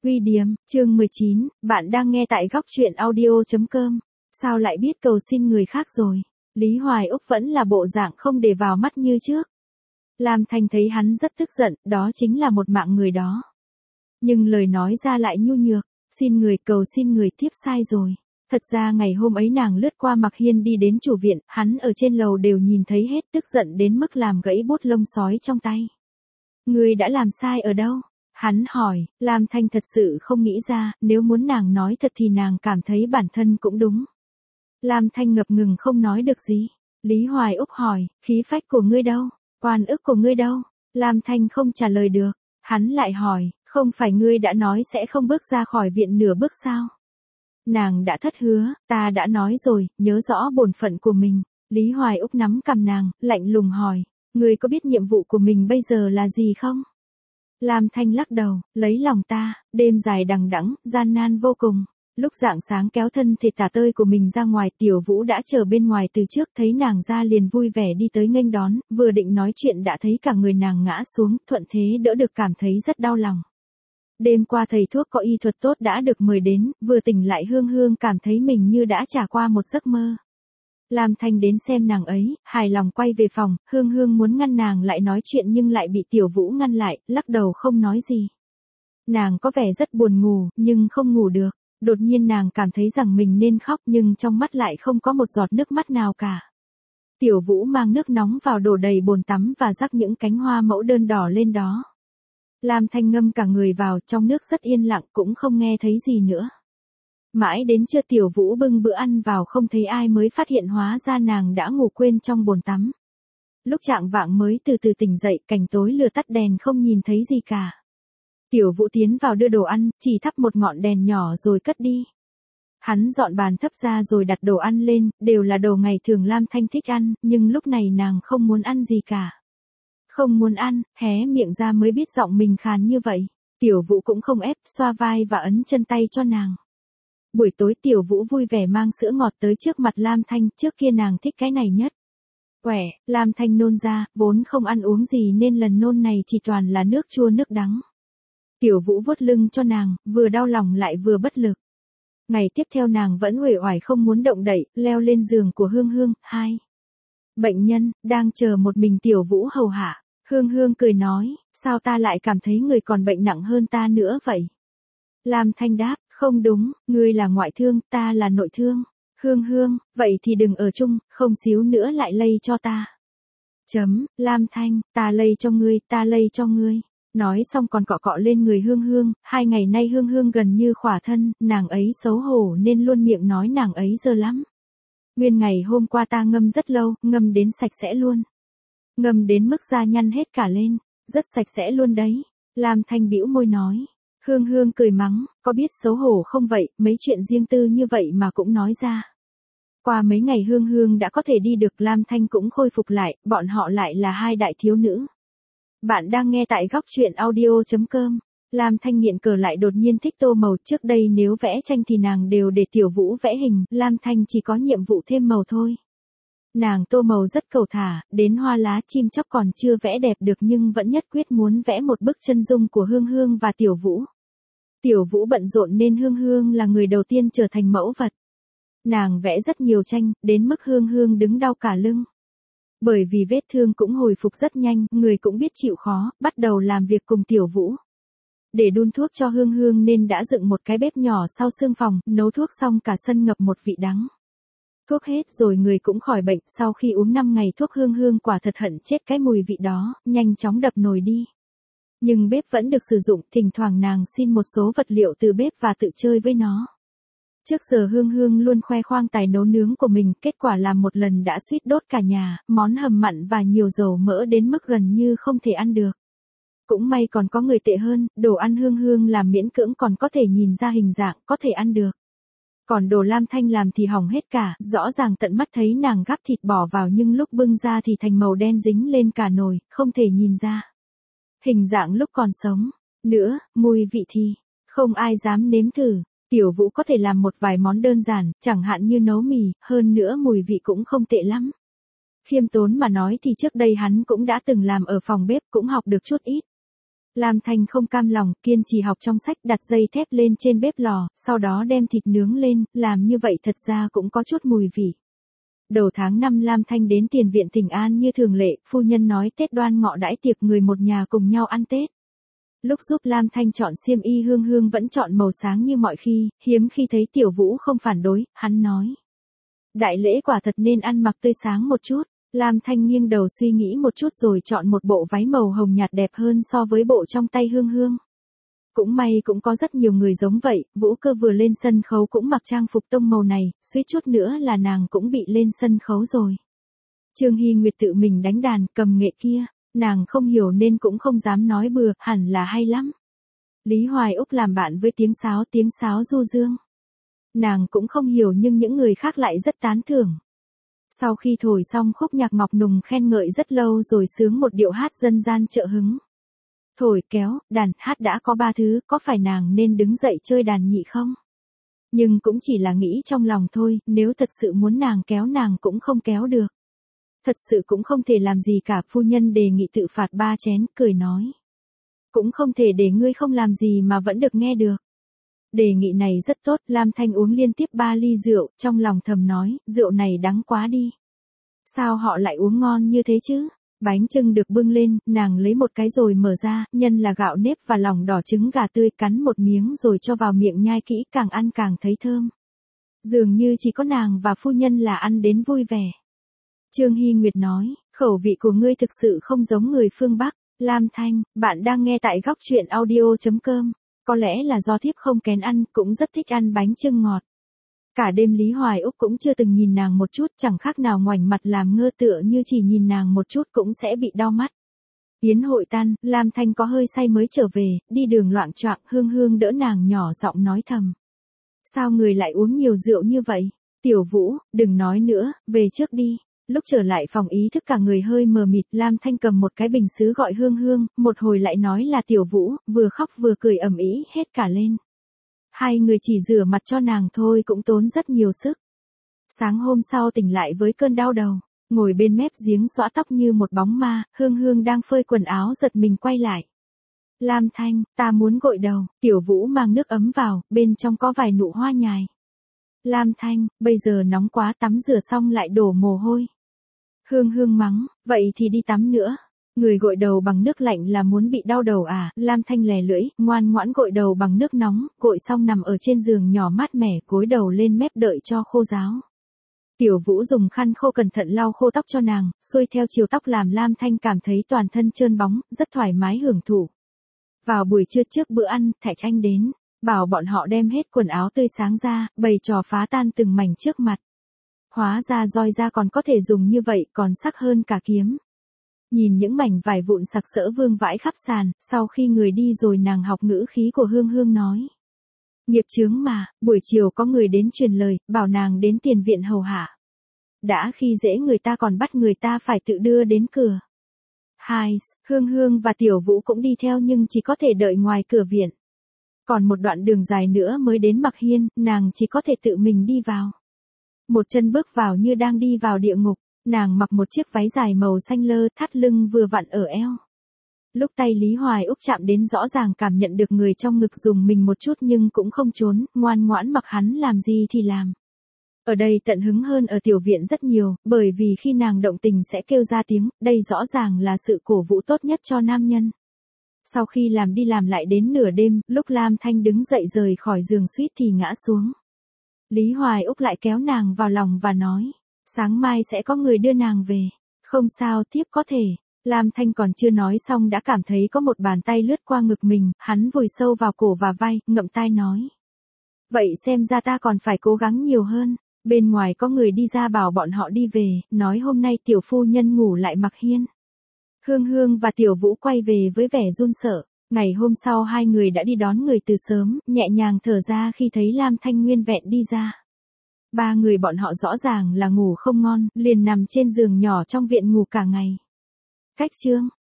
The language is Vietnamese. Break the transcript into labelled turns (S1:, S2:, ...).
S1: Quy điếm, chương 19, bạn đang nghe tại góc truyện audio.com. Sao lại biết cầu xin người khác rồi? Lý Hoài Úc vẫn là bộ dạng không để vào mắt như trước. Lam Thanh thấy hắn rất tức giận, đó chính là một mạng người đó. Nhưng lời nói ra lại nhu nhược, xin người cầu xin người tiếp sai rồi. Thật ra ngày hôm ấy nàng lướt qua Mạc Hiên đi đến chủ viện, hắn ở trên lầu đều nhìn thấy hết, tức giận đến mức làm gãy bút lông sói trong tay. Người đã làm sai ở đâu? Hắn hỏi, Lam Thanh thật sự không nghĩ ra, nếu muốn nàng nói thật thì nàng cảm thấy bản thân cũng đúng. Lam Thanh ngập ngừng không nói được gì. Lý Hoài Úc hỏi, khí phách của ngươi đâu? Oan ức của ngươi đâu? Lam Thanh không trả lời được. Hắn lại hỏi, không phải ngươi đã nói sẽ không bước ra khỏi viện nửa bước sao? Nàng đã thất hứa, ta đã nói rồi, nhớ rõ bổn phận của mình. Lý Hoài Úc nắm cằm nàng, lạnh lùng hỏi, ngươi có biết nhiệm vụ của mình bây giờ là gì không? Lam Thanh lắc đầu, lấy lòng ta, đêm dài đằng đẵng, gian nan vô cùng. Lúc rạng sáng kéo thân thể tả tơi của mình ra ngoài, Tiểu Vũ đã chờ bên ngoài từ trước, thấy nàng ra liền vui vẻ đi tới nghênh đón, vừa định nói chuyện đã thấy cả người nàng ngã xuống, thuận thế đỡ được cảm thấy rất đau lòng. Đêm qua thầy thuốc có y thuật tốt đã được mời đến, vừa tỉnh lại Hương Hương cảm thấy mình như đã trải qua một giấc mơ. Lam Thanh đến xem nàng ấy, hài lòng quay về phòng, Hương Hương muốn ngăn nàng lại nói chuyện nhưng lại bị Tiểu Vũ ngăn lại, lắc đầu không nói gì. Nàng có vẻ rất buồn ngủ, nhưng không ngủ được. Đột nhiên nàng cảm thấy rằng mình nên khóc nhưng trong mắt lại không có một giọt nước mắt nào cả. Tiểu Vũ mang nước nóng vào đổ đầy bồn tắm và rắc những cánh hoa mẫu đơn đỏ lên đó. Lam Thanh ngâm cả người vào, trong nước rất yên lặng, cũng không nghe thấy gì nữa. Mãi đến trưa Tiểu Vũ bưng bữa ăn vào không thấy ai mới phát hiện hóa ra nàng đã ngủ quên trong bồn tắm. Lúc chạng vạng mới từ từ tỉnh dậy, cảnh tối lửa tắt đèn không nhìn thấy gì cả. Tiểu Vũ tiến vào đưa đồ ăn, chỉ thắp một ngọn đèn nhỏ rồi cất đi. Hắn dọn bàn thấp ra rồi đặt đồ ăn lên, đều là đồ ngày thường Lam Thanh thích ăn, nhưng lúc này nàng không muốn ăn gì cả. Không muốn ăn, hé miệng ra mới biết giọng mình khàn như vậy. Tiểu Vũ cũng không ép, xoa vai và ấn chân tay cho nàng. Buổi tối Tiểu Vũ vui vẻ mang sữa ngọt tới trước mặt Lam Thanh, trước kia nàng thích cái này nhất. Quẻ, Lam Thanh nôn ra, vốn không ăn uống gì nên lần nôn này chỉ toàn là nước chua nước đắng. Tiểu Vũ vuốt lưng cho nàng, vừa đau lòng lại vừa bất lực. Ngày tiếp theo nàng vẫn uể oải không muốn động đậy, leo lên giường của Hương Hương, bệnh nhân, đang chờ một mình Tiểu Vũ hầu hạ. Hương Hương cười nói, sao ta lại cảm thấy người còn bệnh nặng hơn ta nữa vậy? Lam Thanh đáp, không đúng, ngươi là ngoại thương, ta là nội thương. Hương Hương, vậy thì đừng ở chung, không xíu nữa lại lây cho ta. Lam Thanh, ta lây cho ngươi, ta lây cho ngươi. Nói xong còn cọ cọ lên người Hương Hương, 2 ngày nay Hương Hương gần như khỏa thân, nàng ấy xấu hổ nên luôn miệng nói nàng ấy dơ lắm. Nguyên ngày hôm qua ta ngâm rất lâu, ngâm đến sạch sẽ luôn. Ngâm đến mức da nhăn hết cả lên, rất sạch sẽ luôn đấy. Lam Thanh bĩu môi nói. Hương Hương cười mắng, có biết xấu hổ không vậy, mấy chuyện riêng tư như vậy mà cũng nói ra. Qua mấy ngày Hương Hương đã có thể đi được, Lam Thanh cũng khôi phục lại, bọn họ lại là 2 đại thiếu nữ. Bạn đang nghe tại góc truyện audio.com. Lam Thanh nghiện cờ lại đột nhiên thích tô màu, trước đây nếu vẽ tranh thì nàng đều để Tiểu Vũ vẽ hình, Lam Thanh chỉ có nhiệm vụ thêm màu thôi. Nàng tô màu rất cầu thả, đến hoa lá chim chóc còn chưa vẽ đẹp được nhưng vẫn nhất quyết muốn vẽ một bức chân dung của Hương Hương và Tiểu Vũ. Tiểu Vũ bận rộn nên Hương Hương là người đầu tiên trở thành mẫu vật. Nàng vẽ rất nhiều tranh, đến mức Hương Hương đứng đau cả lưng. Bởi vì vết thương cũng hồi phục rất nhanh, người cũng biết chịu khó, bắt đầu làm việc cùng Tiểu Vũ. Để đun thuốc cho Hương Hương nên đã dựng một cái bếp nhỏ sau xương phòng, nấu thuốc xong cả sân ngập một vị đắng. Thuốc hết rồi người cũng khỏi bệnh, sau khi uống 5 ngày thuốc Hương Hương quả thật hận chết cái mùi vị đó, nhanh chóng đập nồi đi. Nhưng bếp vẫn được sử dụng, thỉnh thoảng nàng xin một số vật liệu từ bếp và tự chơi với nó. Trước giờ Hương Hương luôn khoe khoang tài nấu nướng của mình, kết quả là một lần đã suýt đốt cả nhà, món hầm mặn và nhiều dầu mỡ đến mức gần như không thể ăn được. Cũng may còn có người tệ hơn, đồ ăn Hương Hương làm miễn cưỡng còn có thể nhìn ra hình dạng, có thể ăn được. Còn đồ Lam Thanh làm thì hỏng hết cả, rõ ràng tận mắt thấy nàng gắp thịt bỏ vào nhưng lúc bưng ra thì thành màu đen dính lên cả nồi, không thể nhìn ra. Hình dạng lúc còn sống, nữa, mùi vị thì, không ai dám nếm thử. Tiểu Vũ có thể làm một vài món đơn giản, chẳng hạn như nấu mì, hơn nữa mùi vị cũng không tệ lắm. Khiêm tốn mà nói thì trước đây hắn cũng đã từng làm ở phòng bếp cũng học được chút ít. Lam Thanh không cam lòng, kiên trì học trong sách, đặt dây thép lên trên bếp lò, sau đó đem thịt nướng lên, làm như vậy thật ra cũng có chút mùi vị. Đầu tháng 5 Lam Thanh đến tiền viện Thịnh An như thường lệ, phu nhân nói Tết Đoan Ngọ đãi tiệc người một nhà cùng nhau ăn Tết. Lúc giúp Lam Thanh chọn xiêm y, Hương Hương vẫn chọn màu sáng như mọi khi, hiếm khi thấy Tiểu Vũ không phản đối, hắn nói. Đại lễ quả thật nên ăn mặc tươi sáng một chút. Lam Thanh nghiêng đầu suy nghĩ một chút rồi chọn một bộ váy màu hồng nhạt đẹp hơn so với bộ trong tay Hương Hương. Cũng may cũng có rất nhiều người giống vậy, Vũ Cơ vừa lên sân khấu cũng mặc trang phục tông màu này, suýt chút nữa là nàng cũng bị lên sân khấu rồi. Trương Hy Nguyệt tự mình đánh đàn, cầm nghệ kia, nàng không hiểu nên cũng không dám nói bừa, hẳn là hay lắm. Lý Hoài Úc làm bạn với tiếng sáo du dương. Nàng cũng không hiểu nhưng những người khác lại rất tán thưởng. Sau khi thổi xong khúc nhạc Ngọc Nùng khen ngợi rất lâu rồi sướng một điệu hát dân gian trợ hứng. Thổi, kéo, đàn, hát đã có 3 thứ, có phải nàng nên đứng dậy chơi đàn nhị không? Nhưng cũng chỉ là nghĩ trong lòng thôi, nếu thật sự muốn nàng kéo nàng cũng không kéo được. Thật sự cũng không thể làm gì cả, phu nhân đề nghị tự phạt 3 chén, cười nói. Cũng không thể để ngươi không làm gì mà vẫn được nghe được. Đề nghị này rất tốt, Lam Thanh uống liên tiếp 3 ly rượu, trong lòng thầm nói, rượu này đắng quá đi. Sao họ lại uống ngon như thế chứ? Bánh chưng được bưng lên, nàng lấy một cái rồi mở ra, nhân là gạo nếp và lòng đỏ trứng gà tươi, cắn một miếng rồi cho vào miệng nhai kỹ, càng ăn càng thấy thơm. Dường như chỉ có nàng và phu nhân là ăn đến vui vẻ. Trương Hy Nguyệt nói, khẩu vị của ngươi thực sự không giống người phương Bắc. Lam Thanh, bạn đang nghe tại góc truyện audio.com. Có lẽ là do thiếp không kén ăn, cũng rất thích ăn bánh chưng ngọt. Cả đêm Lý Hoài Úc cũng chưa từng nhìn nàng một chút, chẳng khác nào ngoảnh mặt làm ngơ, tựa như chỉ nhìn nàng một chút cũng sẽ bị đau mắt. Yến hội tan, Lam Thanh có hơi say mới trở về, đi đường loạng choạng, Hương Hương đỡ nàng nhỏ giọng nói thầm. Sao người lại uống nhiều rượu như vậy? Tiểu Vũ, đừng nói nữa, về trước đi. Lúc trở lại phòng ý thức cả người hơi mờ mịt, Lam Thanh cầm một cái bình sứ gọi Hương Hương, một hồi lại nói là Tiểu Vũ, vừa khóc vừa cười ầm ĩ hết cả lên. Hai người chỉ rửa mặt cho nàng thôi cũng tốn rất nhiều sức. Sáng hôm sau tỉnh lại với cơn đau đầu, ngồi bên mép giếng xõa tóc như một bóng ma, Hương Hương đang phơi quần áo giật mình quay lại. Lam Thanh, ta muốn gội đầu, Tiểu Vũ mang nước ấm vào, bên trong có vài nụ hoa nhài. Lam Thanh, bây giờ nóng quá, tắm rửa xong lại đổ mồ hôi. Hương Hương mắng, vậy thì đi tắm nữa. Người gội đầu bằng nước lạnh là muốn bị đau đầu à? Lam Thanh lè lưỡi, ngoan ngoãn gội đầu bằng nước nóng, gội xong nằm ở trên giường nhỏ mát mẻ, gối đầu lên mép đợi cho khô ráo. Tiểu Vũ dùng khăn khô cẩn thận lau khô tóc cho nàng, xuôi theo chiều tóc làm Lam Thanh cảm thấy toàn thân trơn bóng, rất thoải mái hưởng thụ. Vào buổi trưa trước bữa ăn, Thạch Anh đến, bảo bọn họ đem hết quần áo tươi sáng ra, bày trò phá tan từng mảnh trước mặt. Hóa ra roi da còn có thể dùng như vậy, còn sắc hơn cả kiếm. Nhìn những mảnh vải vụn sặc sỡ vương vãi khắp sàn, sau khi người đi rồi nàng học ngữ khí của Hương Hương nói. Nghiệp chướng mà, buổi chiều có người đến truyền lời, bảo nàng đến tiền viện hầu hạ. Đã khi dễ người ta còn bắt người ta phải tự đưa đến cửa. Hương Hương và Tiểu Vũ cũng đi theo nhưng chỉ có thể đợi ngoài cửa viện. Còn một đoạn đường dài nữa mới đến Mặc Hiên, nàng chỉ có thể tự mình đi vào. Một chân bước vào như đang đi vào địa ngục, nàng mặc một chiếc váy dài màu xanh lơ, thắt lưng vừa vặn ở eo. Lúc tay Lý Hoài Úc chạm đến rõ ràng cảm nhận được người trong ngực dùng mình một chút nhưng cũng không trốn, ngoan ngoãn mặc hắn làm gì thì làm. Ở đây tận hứng hơn ở tiểu viện rất nhiều, bởi vì khi nàng động tình sẽ kêu ra tiếng, đây rõ ràng là sự cổ vũ tốt nhất cho nam nhân. Sau khi làm đi làm lại đến nửa đêm, lúc Lam Thanh đứng dậy rời khỏi giường suýt thì ngã xuống. Lý Hoài Úc lại kéo nàng vào lòng và nói, sáng mai sẽ có người đưa nàng về. Không sao, tiếp có thể. Lam Thanh còn chưa nói xong đã cảm thấy có một bàn tay lướt qua ngực mình, hắn vùi sâu vào cổ và vai, ngậm tai nói. Vậy xem ra ta còn phải cố gắng nhiều hơn. Bên ngoài có người đi ra bảo bọn họ đi về, nói hôm nay tiểu phu nhân ngủ lại Mặc Hiên. Hương Hương và Tiểu Vũ quay về với vẻ run sợ. Ngày hôm sau hai người đã đi đón người từ sớm, nhẹ nhàng thở ra khi thấy Lam Thanh nguyên vẹn đi ra. Ba người bọn họ rõ ràng là ngủ không ngon, liền nằm trên giường nhỏ trong viện ngủ cả ngày. Cách chương